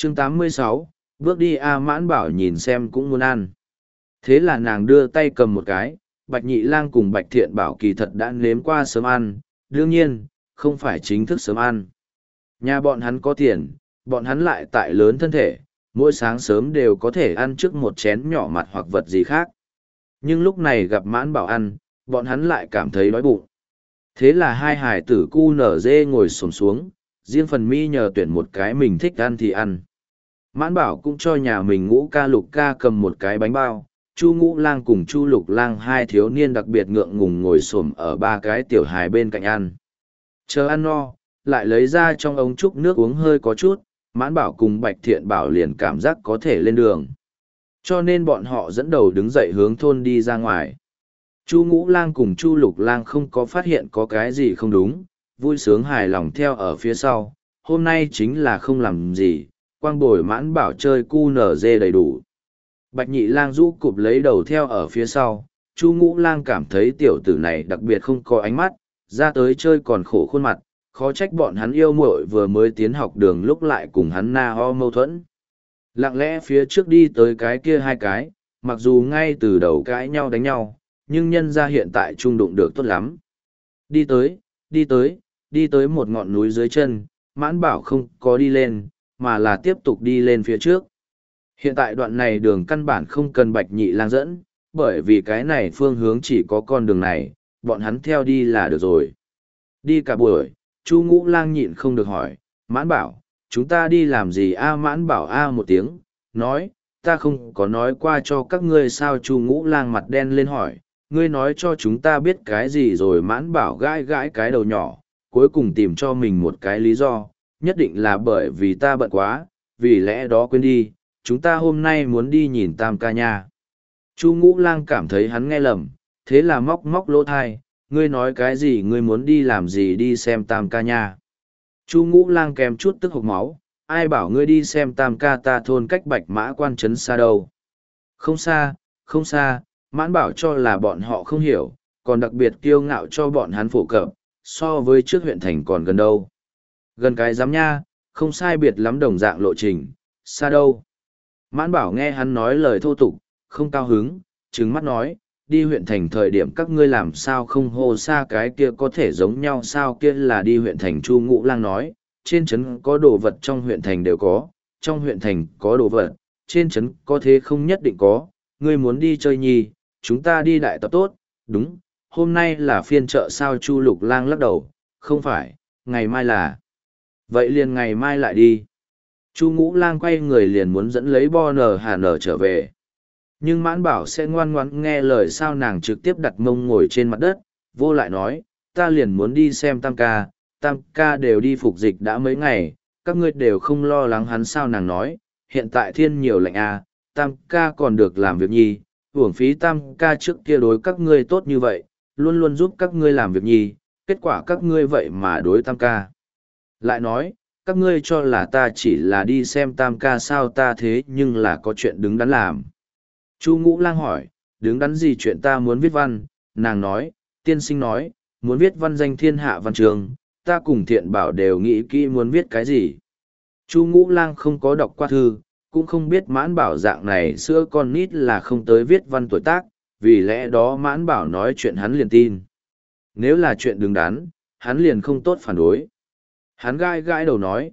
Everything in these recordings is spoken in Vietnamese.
Chương 86, bước đi A Mãn Bảo nhìn xem cũng muốn ăn. Thế là nàng đưa tay cầm một cái, Bạch Nhị Lang cùng Bạch Thiện Bảo kỳ thật đã nếm qua sớm ăn, đương nhiên, không phải chính thức sớm ăn. Nhà bọn hắn có tiền, bọn hắn lại tại lớn thân thể, mỗi sáng sớm đều có thể ăn trước một chén nhỏ mặt hoặc vật gì khác. Nhưng lúc này gặp Mãn Bảo ăn, bọn hắn lại cảm thấy đói bụng. Thế là hai hải tử cu nở dê ngồi xổm xuống, riêng phần mi nhờ tuyển một cái mình thích ăn thì ăn. Mãn Bảo cũng cho nhà mình Ngũ Ca Lục Ca cầm một cái bánh bao, Chu Ngũ Lang cùng Chu Lục Lang hai thiếu niên đặc biệt ngượng ngùng ngồi xổm ở ba cái tiểu hài bên cạnh ăn. Chờ ăn no, lại lấy ra trong ống trúc nước uống hơi có chút, Mãn Bảo cùng Bạch Thiện Bảo liền cảm giác có thể lên đường. Cho nên bọn họ dẫn đầu đứng dậy hướng thôn đi ra ngoài. Chu Ngũ Lang cùng Chu Lục Lang không có phát hiện có cái gì không đúng, vui sướng hài lòng theo ở phía sau. Hôm nay chính là không làm gì, quang bồi Mãn Bảo chơi cu nở dê đầy đủ. Bạch Nhị Lang rũ cụp lấy đầu theo ở phía sau, Chu Ngũ Lang cảm thấy tiểu tử này đặc biệt không có ánh mắt, ra tới chơi còn khổ khuôn mặt, khó trách bọn hắn yêu muội vừa mới tiến học đường lúc lại cùng hắn na ho mâu thuẫn. Lặng lẽ phía trước đi tới cái kia hai cái, mặc dù ngay từ đầu cãi nhau đánh nhau, nhưng nhân ra hiện tại trung đụng được tốt lắm. Đi tới, đi tới, đi tới một ngọn núi dưới chân, Mãn Bảo không có đi lên, mà là tiếp tục đi lên phía trước. Hiện tại đoạn này đường căn bản không cần Bạch Nhị Lang dẫn, bởi vì cái này phương hướng chỉ có con đường này, bọn hắn theo đi là được rồi. Đi cả buổi, Chu Ngũ Lang nhịn không được hỏi, Mãn Bảo, chúng ta đi làm gì a? Mãn Bảo a một tiếng, nói, ta không có nói qua cho các ngươi sao? Chu Ngũ Lang mặt đen lên hỏi, ngươi nói cho chúng ta biết cái gì rồi? Mãn Bảo gãi gãi cái đầu nhỏ, cuối cùng tìm cho mình một cái lý do, nhất định là bởi vì ta bận quá, vì lẽ đó quên đi, chúng ta hôm nay muốn đi nhìn Tam ca nha. Chu Ngũ Lang cảm thấy hắn nghe lầm, thế là móc móc lỗ thai, ngươi nói cái gì? Ngươi muốn đi làm gì? Đi xem Tam ca nha. Chu Ngũ Lang kèm chút tức hộc máu, ai bảo ngươi đi xem Tam ca? Ta thôn cách Bạch Mã Quan trấn xa đâu? Không xa, không xa. Mãn Bảo cho là bọn họ không hiểu, còn đặc biệt kiêu ngạo cho bọn hắn phổ cập, so với trước huyện thành còn gần đâu. Gần cái giám nha, không sai biệt lắm đồng dạng lộ trình, xa đâu. Mãn Bảo nghe hắn nói lời thô tục, không cao hứng, trừng mắt nói, đi huyện thành thời điểm các ngươi làm sao không hô xa, cái kia có thể giống nhau sao? Kia là đi huyện thành. Chu Ngũ Lang nói, trên trấn có đồ vật trong huyện thành đều có, trong huyện thành có đồ vật, trên trấn có thế không nhất định có, ngươi muốn đi chơi nhì, chúng ta đi đại tập tốt, đúng, hôm nay là phiên chợ sao? Chu Lục Lang lắc đầu, không phải, ngày mai là. Vậy liền ngày mai lại đi. Chu Ngũ Lang quay người liền muốn dẫn lấy Bo Nở Hà Nở trở về. Nhưng Mãn Bảo sẽ ngoan ngoãn nghe lời sao? Nàng trực tiếp đặt mông ngồi trên mặt đất, vô lại nói, ta liền muốn đi xem Tam ca, Tam ca đều đi phục dịch đã mấy ngày, các ngươi đều không lo lắng hắn sao? Nàng nói, hiện tại thiên nhiều lạnh à, Tam ca còn được làm việc nhi, uổng phí Tam ca trước kia đối các ngươi tốt như vậy, luôn luôn giúp các ngươi làm việc nhi, kết quả các ngươi vậy mà đối Tam ca. Lại nói, các ngươi cho là ta chỉ là đi xem Tam ca sao? Ta thế nhưng là có chuyện đứng đắn làm. Chu Ngũ Lang hỏi, đứng đắn gì chuyện? Ta muốn viết văn. Nàng nói, tiên sinh nói, muốn viết văn danh thiên hạ văn trường, ta cùng Thiện Bảo đều nghĩ kỹ muốn viết cái gì. Chu Ngũ Lang không có đọc qua thư, cũng không biết Mãn Bảo dạng này sữa con nít là không tới viết văn tuổi tác, vì lẽ đó Mãn Bảo nói chuyện hắn liền tin. Nếu là chuyện đứng đắn, hắn liền không tốt phản đối. Hắn gãi gãi đầu nói,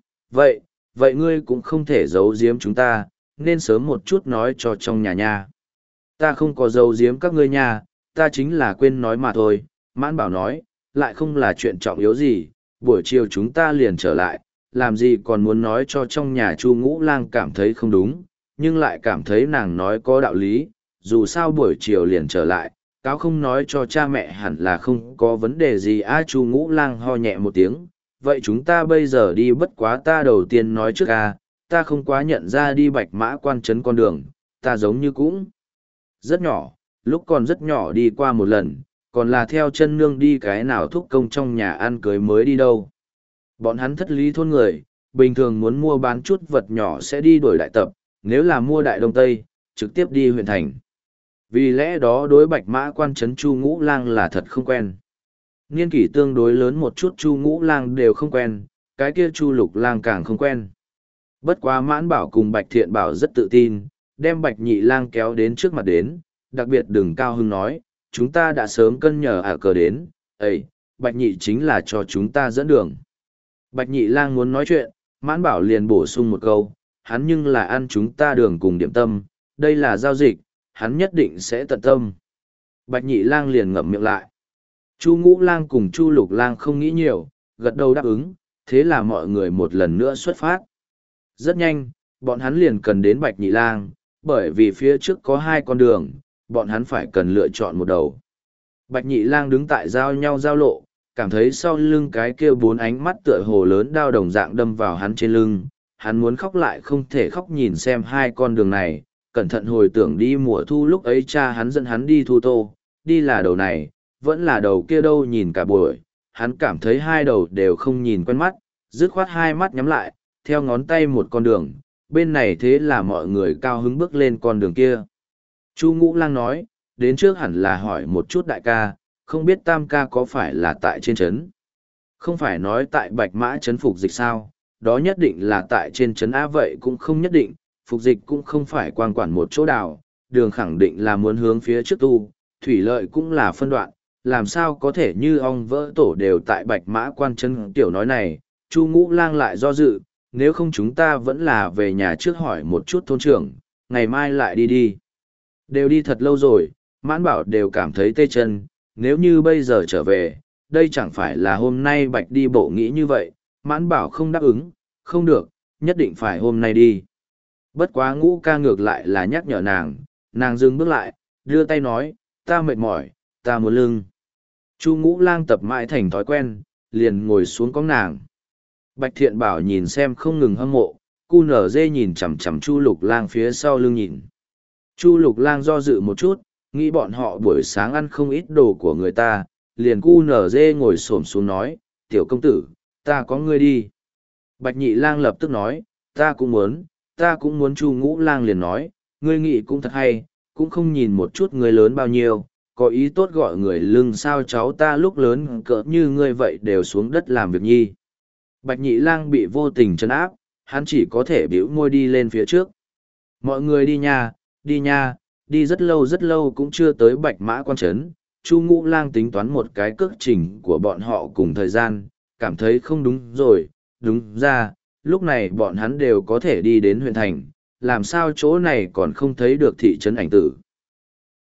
vậy ngươi cũng không thể giấu giếm chúng ta, nên sớm một chút nói cho trong nhà nha. Ta không có giấu giếm các ngươi nha, ta chính là quên nói mà thôi. Mãn Bảo nói, lại không là chuyện trọng yếu gì, buổi chiều chúng ta liền trở lại, làm gì còn muốn nói cho trong nhà. Chu Ngũ Lang cảm thấy không đúng, nhưng lại cảm thấy nàng nói có đạo lý, dù sao buổi chiều liền trở lại, cáo không nói cho cha mẹ hẳn là không có vấn đề gì. Chu Ngũ Lang ho nhẹ một tiếng, vậy chúng ta bây giờ đi. Bất quá ta đầu tiên nói trước ta không quá nhận ra đi Bạch Mã Quan trấn con đường, ta giống như cũng rất nhỏ, lúc còn rất nhỏ đi qua một lần, còn là theo chân nương đi, cái nào thúc công trong nhà ăn cưới mới đi đâu. Bọn hắn thất lý thôn người, bình thường muốn mua bán chút vật nhỏ sẽ đi đổi đại tập, nếu là mua đại đông tây, trực tiếp đi huyện thành. Vì lẽ đó đối Bạch Mã Quan trấn Chu Ngũ Lang là thật không quen. Niên kỷ tương đối lớn một chút Chu Ngũ Lang đều không quen, cái kia Chu Lục Lang càng không quen. Bất quá Mãn Bảo cùng Bạch Thiện Bảo rất tự tin, đem Bạch Nhị Lang kéo đến trước mặt đến, đặc biệt đừng cao hưng nói, chúng ta đã sớm cân nhờ cờ đến, ấy, Bạch Nhị chính là cho chúng ta dẫn đường. Bạch Nhị Lang muốn nói chuyện, Mãn Bảo liền bổ sung một câu, hắn nhưng là ăn chúng ta đường cùng điểm tâm, đây là giao dịch, hắn nhất định sẽ tận tâm. Bạch Nhị Lang liền ngậm miệng lại. Chu Ngũ Lang cùng Chu Lục Lang không nghĩ nhiều, gật đầu đáp ứng, thế là mọi người một lần nữa xuất phát. Rất nhanh, bọn hắn liền cần đến Bạch Nhị Lang, bởi vì phía trước có hai con đường, bọn hắn phải cần lựa chọn một đầu. Bạch Nhị Lang đứng tại giao nhau giao lộ, cảm thấy sau lưng cái kia bốn ánh mắt tựa hồ lớn đao đồng dạng đâm vào hắn trên lưng. Hắn muốn khóc lại không thể khóc nhìn xem hai con đường này, cẩn thận hồi tưởng đi mùa thu lúc ấy cha hắn dẫn hắn đi thu tô, đi là đầu này, vẫn là đầu kia đâu nhìn cả buổi, hắn cảm thấy hai đầu đều không nhìn quen mắt, dứt khoát hai mắt nhắm lại, theo ngón tay một con đường, bên này thế là mọi người cao hứng bước lên con đường kia. Chu Ngũ Lang nói, đến trước hẳn là hỏi một chút đại ca, không biết tam ca có phải là tại trên trấn. Không phải nói tại Bạch Mã trấn phục dịch sao, đó nhất định là tại trên trấn Á vậy cũng không nhất định, phục dịch cũng không phải quan quản một chỗ đảo, đường khẳng định là muốn hướng phía trước tu, thủy lợi cũng là phân đoạn, làm sao có thể như ong vỡ tổ đều tại Bạch Mã quan trấn tiểu nói này. Chu Ngũ Lang lại do dự, nếu không chúng ta vẫn là về nhà trước hỏi một chút thôn trưởng, ngày mai lại đi đi. Đều đi thật lâu rồi, Mãn Bảo đều cảm thấy tê chân, nếu như bây giờ trở về, đây chẳng phải là hôm nay Bạch đi bộ nghĩ như vậy, Mãn Bảo không đáp ứng, không được, nhất định phải hôm nay đi. Bất quá Ngũ ca ngược lại là nhắc nhở nàng dừng bước lại, đưa tay nói, ta mệt mỏi, ta muốn lưng. Chu Ngũ Lang tập mãi thành thói quen, liền ngồi xuống cõng nàng. Bạch Thiện Bảo nhìn xem không ngừng hâm mộ, cu nở dê nhìn chằm chằm Chu Lục Lang phía sau lưng nhìn. Chu Lục Lang do dự một chút, nghĩ bọn họ buổi sáng ăn không ít đồ của người ta, liền cu nở dê ngồi xổm xuống nói, tiểu công tử, ta có ngươi đi. Bạch Nhị Lang lập tức nói, ta cũng muốn. Chu Ngũ Lang liền nói, ngươi nghĩ cũng thật hay, cũng không nhìn một chút ngươi lớn bao nhiêu, có ý tốt gọi người lưng sao cháu ta lúc lớn cỡ như ngươi vậy đều xuống đất làm việc nhi. Bạch Nhị Lang bị vô tình trấn áp, hắn chỉ có thể bĩu môi đi lên phía trước. Mọi người đi nha, đi rất lâu cũng chưa tới Bạch Mã quan trấn. Chu Ngũ Lang tính toán một cái cước trình của bọn họ cùng thời gian, cảm thấy không đúng rồi, đúng ra, lúc này bọn hắn đều có thể đi đến huyện thành, làm sao chỗ này còn không thấy được thị trấn Ảnh Tử.